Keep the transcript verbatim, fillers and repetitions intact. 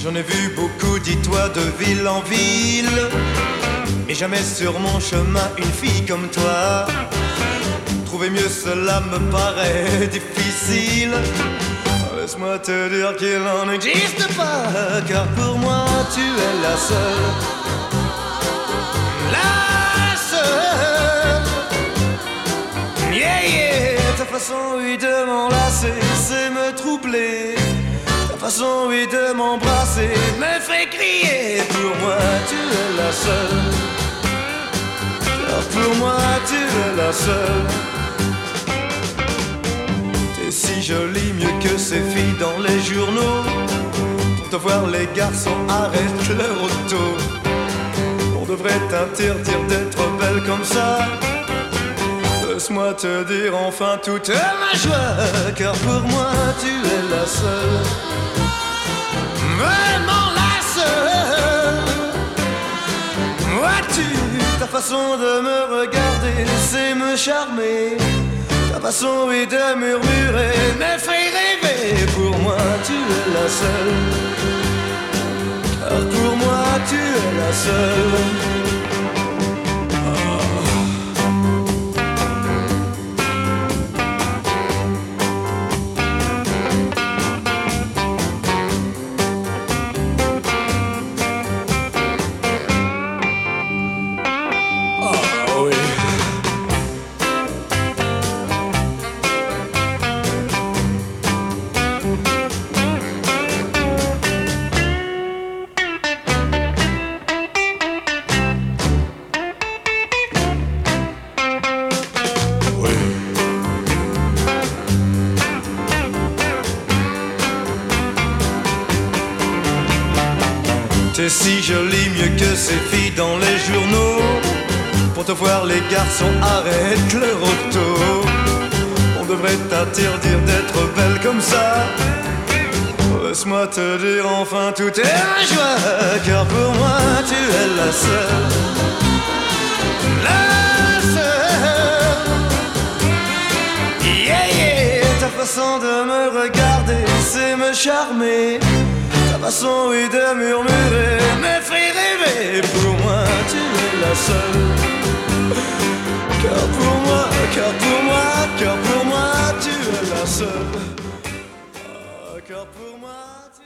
J'en ai vu beaucoup, dis-toi, de ville en ville, mais jamais sur mon chemin une fille comme toi. Trouver mieux, cela me paraît difficile. Laisse-moi te dire qu'il n'en existe pas, car pour moi tu es la seule, la seule. Yeah, yeah. Ta façon, oui, de m'enlacer, c'est me troubler. Ta façon, oui, de m'embrasser me fait crier. Pour moi tu es la seule, car pour moi tu es la seule. T'es si jolie, mieux que ces filles dans les journaux. Pour te voir les garçons arrêtent leur auto. On devrait t'interdire d'être belle comme ça. Laisse-moi te dire enfin toute ma joie, car pour moi tu es la seule, vraiment la seule. Vois-tu, ta façon de me regarder, c'est me charmer. Ta façon, oui, de murmurer me fait rêver. Pour moi tu es la seule, car pour moi tu es la seule. T'es si jolie, mieux que ces filles dans les journaux. Pour te voir les garçons arrêtent leur auto. On devrait t'interdire d'être belle comme ça. Laisse-moi te dire enfin tout est ma joie, car pour moi tu es la seule, la seule. Yeah, yeah. Ta façon de me regarder, c'est me charmer. Ta façon, oui, de murmurer me fait rêver. Pour moi tu es la seule, car pour moi, car pour moi, car pour moi tu es la seule, ah, car pour moi